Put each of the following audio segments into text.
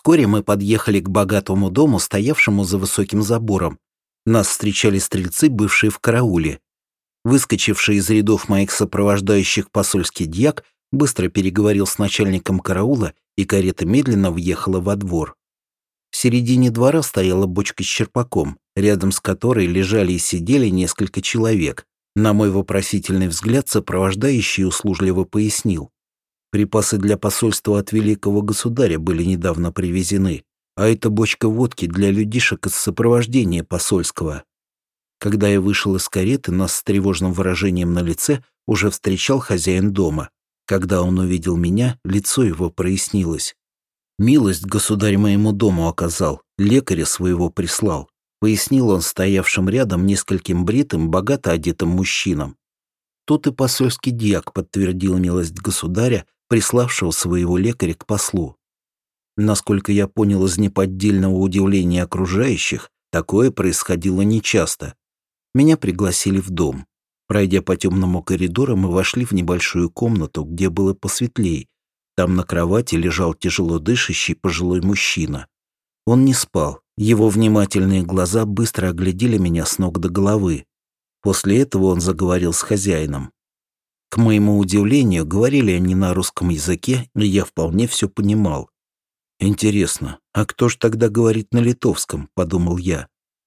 Вскоре мы подъехали к богатому дому, стоявшему за высоким забором. Нас встречали стрельцы, бывшие в карауле. Выскочивший из рядов моих сопровождающих посольский дьяк быстро переговорил с начальником караула, и карета медленно въехала во двор. В середине двора стояла бочка с черпаком, рядом с которой лежали и сидели несколько человек. На мой вопросительный взгляд сопровождающий услужливо пояснил: припасы для посольства от великого государя были недавно привезены, а это бочка водки для людишек из сопровождения посольского. Когда я вышел из кареты, нас с тревожным выражением на лице уже встречал хозяин дома. Когда он увидел меня, лицо его прояснилось. «Милость государь моему дому оказал, лекаря своего прислал», пояснил он стоявшим рядом нескольким бритым, богато одетым мужчинам. Тут и посольский дьяк подтвердил милость государя, приславшего своего лекаря к послу. Насколько я понял из неподдельного удивления окружающих, такое происходило нечасто. Меня пригласили в дом. Пройдя по темному коридору, мы вошли в небольшую комнату, где было посветлей. Там на кровати лежал тяжело дышащий пожилой мужчина. Он не спал. Его внимательные глаза быстро оглядели меня с ног до головы. После этого он заговорил с хозяином. К моему удивлению, говорили они на русском языке, и я вполне все понимал. «Интересно, а кто ж тогда говорит на литовском?» – подумал я.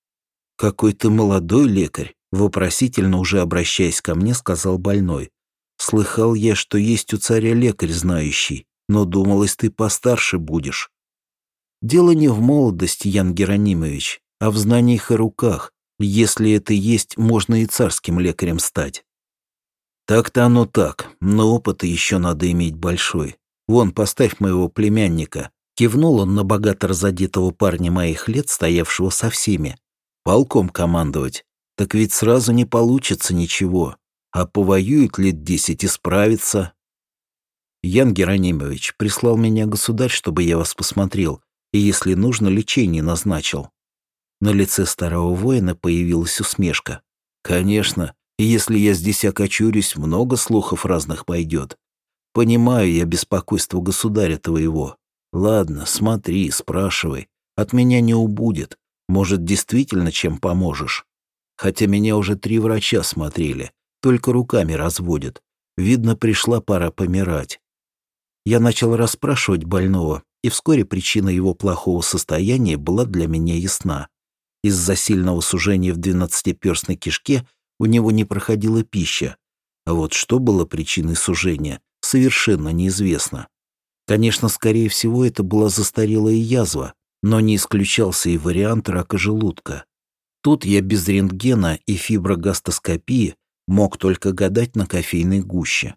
«Какой ты молодой лекарь», – вопросительно уже обращаясь ко мне, сказал больной. «Слыхал я, что есть у царя лекарь знающий, но думалось, ты постарше будешь». «Дело не в молодости, Ян Геронимович, а в знаниях и руках. Если это есть, можно и царским лекарем стать». «Так-то оно так, но опыта еще надо иметь большой. Вон, поставь моего племянника». Кивнул он на богато разодетого парня моих лет, стоявшего со всеми. «Полком командовать. Так ведь сразу не получится ничего. А повоюет лет 10 и справится». «Ян Геронимович, прислал меня государь, чтобы я вас посмотрел, и, если нужно, лечение назначил». На лице старого воина появилась усмешка. «Конечно, если я здесь окочурюсь, много слухов разных пойдет. Понимаю я беспокойство государя твоего. Ладно, смотри, спрашивай. От меня не убудет. Может, действительно чем поможешь? Хотя меня уже 3 врача смотрели, только руками разводят. Видно, пришла пора помирать». Я начал расспрашивать больного, и вскоре причина его плохого состояния была для меня ясна. Из-за сильного сужения в 12-перстной кишке у него не проходила пища. А вот что было причиной сужения, совершенно неизвестно. Конечно, скорее всего, это была застарелая язва, но не исключался и вариант рака желудка. Тут я без рентгена и фиброгастоскопии мог только гадать на кофейной гуще.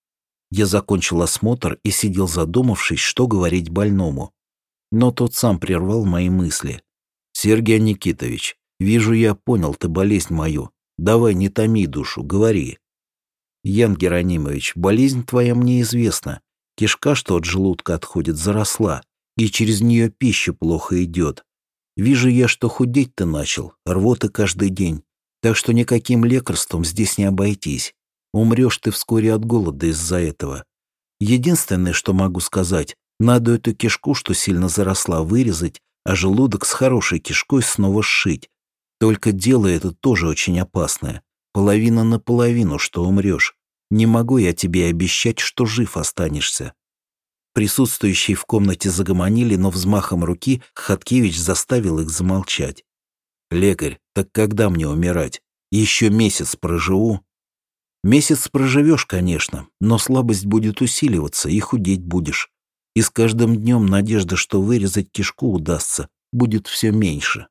Я закончил осмотр и сидел задумавшись, что говорить больному. Но тот сам прервал мои мысли. «Сергей Никитович, вижу, я понял ты болезнь мою. Давай, не томи душу, говори». «Ян Геронимович, болезнь твоя мне известна. Кишка, что от желудка отходит, заросла, и через нее пища плохо идет. Вижу я, что худеть ты начал, рвоты каждый день, так что никаким лекарством здесь не обойтись. Умрешь ты вскоре от голода из-за этого. Единственное, что могу сказать, надо эту кишку, что сильно заросла, вырезать, а желудок с хорошей кишкой снова сшить. Только дело это тоже очень опасное. Половина на половину, что умрешь. Не могу я тебе обещать, что жив останешься». Присутствующие в комнате загомонили, но взмахом руки Хаткевич заставил их замолчать. «Лекарь, так когда мне умирать? Еще месяц проживу?» «Месяц проживешь, конечно, но слабость будет усиливаться, и худеть будешь. И с каждым днем надежда, что вырезать кишку удастся, будет все меньше».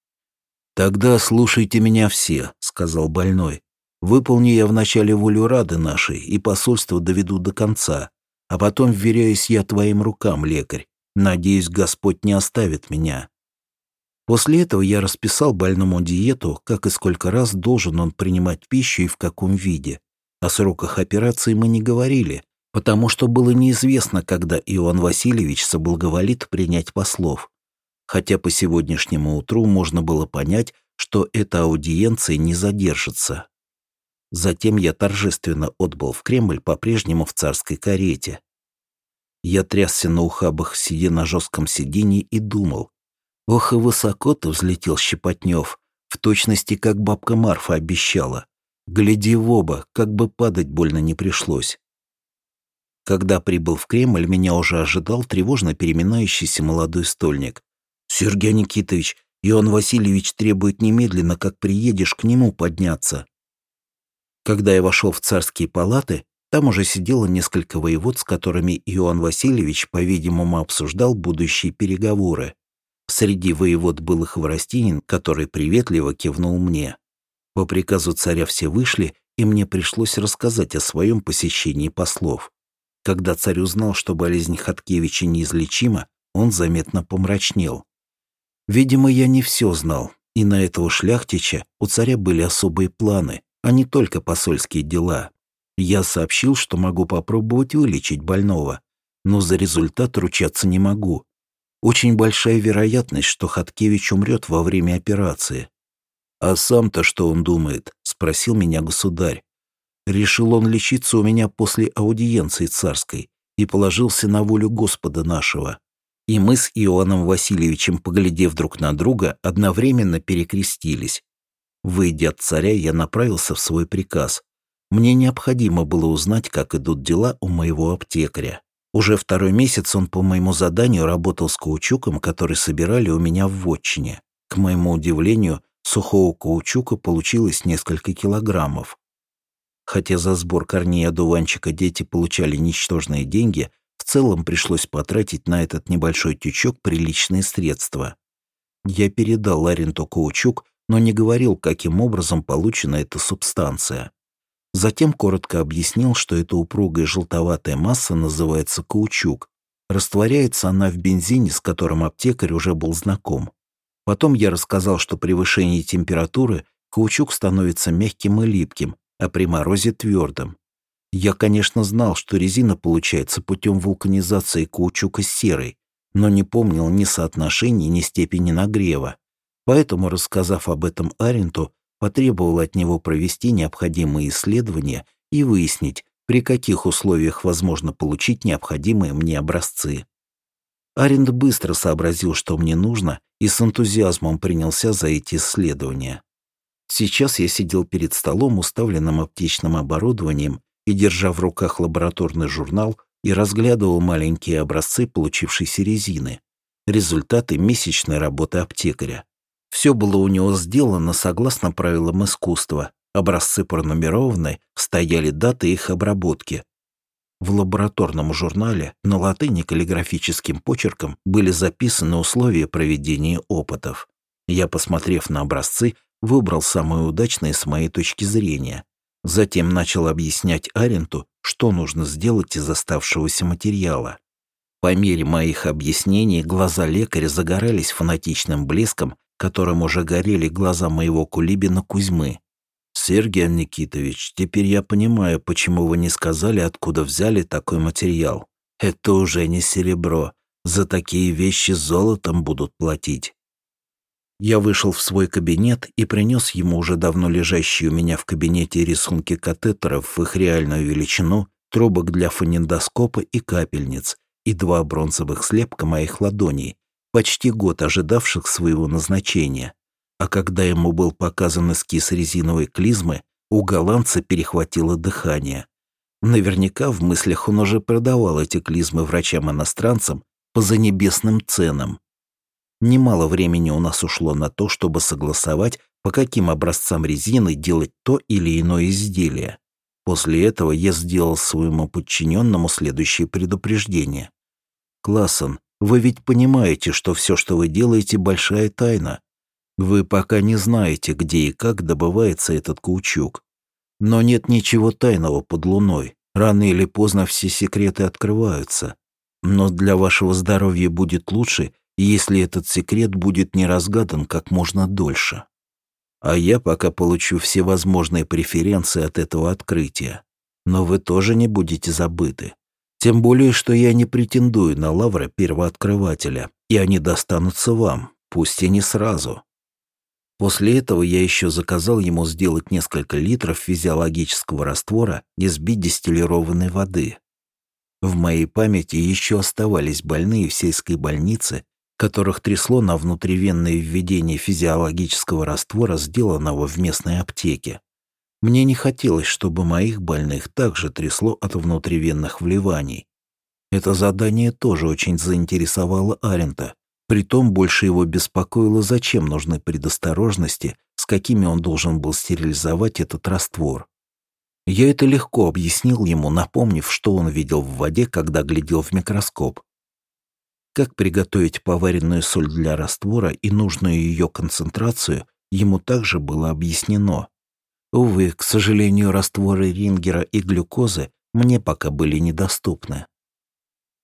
«Тогда слушайте меня все», — сказал больной. «Выполни я вначале волю Рады нашей и посольство доведу до конца, а потом вверяюсь я твоим рукам, лекарь. Надеюсь, Господь не оставит меня». После этого я расписал больному диету, как и сколько раз должен он принимать пищу и в каком виде. О сроках операции мы не говорили, потому что было неизвестно, когда Иоанн Васильевич соблаговолит принять послов. Хотя по сегодняшнему утру можно было понять, что эта аудиенция не задержится. Затем я торжественно отбыл в Кремль, по-прежнему в царской карете. Я трясся на ухабах, сидя на жестком сиденье, и думал: ох, и высоко ты взлетел, Щепотнев, в точности, как бабка Марфа обещала. Гляди в оба, как бы падать больно не пришлось. Когда прибыл в Кремль, меня уже ожидал тревожно переминающийся молодой стольник. «Сергей Никитович, Иоанн Васильевич требует немедленно, как приедешь, к нему подняться». Когда я вошел в царские палаты, там уже сидело несколько воевод, с которыми Иоанн Васильевич, по-видимому, обсуждал будущие переговоры. Среди воевод был и Хворостинин, который приветливо кивнул мне. По приказу царя все вышли, и мне пришлось рассказать о своем посещении послов. Когда царь узнал, что болезнь Хаткевича неизлечима, он заметно помрачнел. Видимо, я не все знал, и на этого шляхтича у царя были особые планы, а не только посольские дела. Я сообщил, что могу попробовать вылечить больного, но за результат ручаться не могу. Очень большая вероятность, что Хаткевич умрет во время операции. «А сам-то что он думает?» — спросил меня государь. Решил он лечиться у меня после аудиенции царской и положился на волю Господа нашего. И мы с Иоанном Васильевичем, поглядев друг на друга, одновременно перекрестились. Выйдя от царя, я направился в свой приказ. Мне необходимо было узнать, как идут дела у моего аптекаря. Уже второй месяц он по моему заданию работал с каучуком, который собирали у меня в вотчине. К моему удивлению, сухого каучука получилось несколько килограммов. Хотя за сбор корней одуванчика дети получали ничтожные деньги, в целом пришлось потратить на этот небольшой тючок приличные средства. Я передал Аренту каучук, но не говорил, каким образом получена эта субстанция. Затем коротко объяснил, что эта упругая желтоватая масса называется каучук. Растворяется она в бензине, с которым аптекарь уже был знаком. Потом я рассказал, что при повышении температуры каучук становится мягким и липким, а при морозе твердым. Я, конечно, знал, что резина получается путем вулканизации каучука с серой, но не помнил ни соотношений, ни степени нагрева. Поэтому, рассказав об этом Аренту, потребовал от него провести необходимые исследования и выяснить, при каких условиях возможно получить необходимые мне образцы. Арент быстро сообразил, что мне нужно, и с энтузиазмом принялся за эти исследования. Сейчас я сидел перед столом, уставленным аптечным оборудованием, и, держа в руках лабораторный журнал, и разглядывал маленькие образцы получившейся резины, результаты месячной работы аптекаря. Все было у него сделано согласно правилам искусства. Образцы пронумерованы, стояли даты их обработки. В лабораторном журнале на латыни каллиграфическим почерком были записаны условия проведения опытов. Я, посмотрев на образцы, выбрал самые удачные с моей точки зрения. Затем начал объяснять Аренту, что нужно сделать из оставшегося материала. По мере моих объяснений глаза лекаря загорались фанатичным блеском, которым уже горели глаза моего кулибина Кузьмы. «Сергей Никитович, теперь я понимаю, почему вы не сказали, откуда взяли такой материал. Это уже не серебро. За такие вещи золотом будут платить». Я вышел в свой кабинет и принес ему уже давно лежащие у меня в кабинете рисунки катетеров в их реальную величину, трубок для фонендоскопа и капельниц, и 2 бронзовых слепка моих ладоней, почти год ожидавших своего назначения. А когда ему был показан эскиз резиновой клизмы, у голландца перехватило дыхание. Наверняка в мыслях он уже продавал эти клизмы врачам-иностранцам по занебесным ценам. Немало времени у нас ушло на то, чтобы согласовать, по каким образцам резины делать то или иное изделие. После этого я сделал своему подчиненному следующее предупреждение. «Классен, вы ведь понимаете, что все, что вы делаете, большая тайна. Вы пока не знаете, где и как добывается этот каучук. Но нет ничего тайного под луной. Рано или поздно все секреты открываются. Но для вашего здоровья будет лучше, если этот секрет будет не разгадан как можно дольше. А я пока получу все возможные преференции от этого открытия. Но вы тоже не будете забыты. Тем более, что я не претендую на лавры первооткрывателя, и они достанутся вам, пусть и не сразу». После этого я еще заказал ему сделать несколько литров физиологического раствора из бидистиллированной воды. В моей памяти еще оставались больные в сельской больнице, которых трясло на внутривенное введение физиологического раствора, сделанного в местной аптеке. Мне не хотелось, чтобы моих больных также трясло от внутривенных вливаний. Это задание тоже очень заинтересовало Арента. Притом больше его беспокоило, зачем нужны предосторожности, с какими он должен был стерилизовать этот раствор. Я это легко объяснил ему, напомнив, что он видел в воде, когда глядел в микроскоп. Как приготовить поваренную соль для раствора и нужную ее концентрацию, ему также было объяснено. Увы, к сожалению, растворы рингера и глюкозы мне пока были недоступны.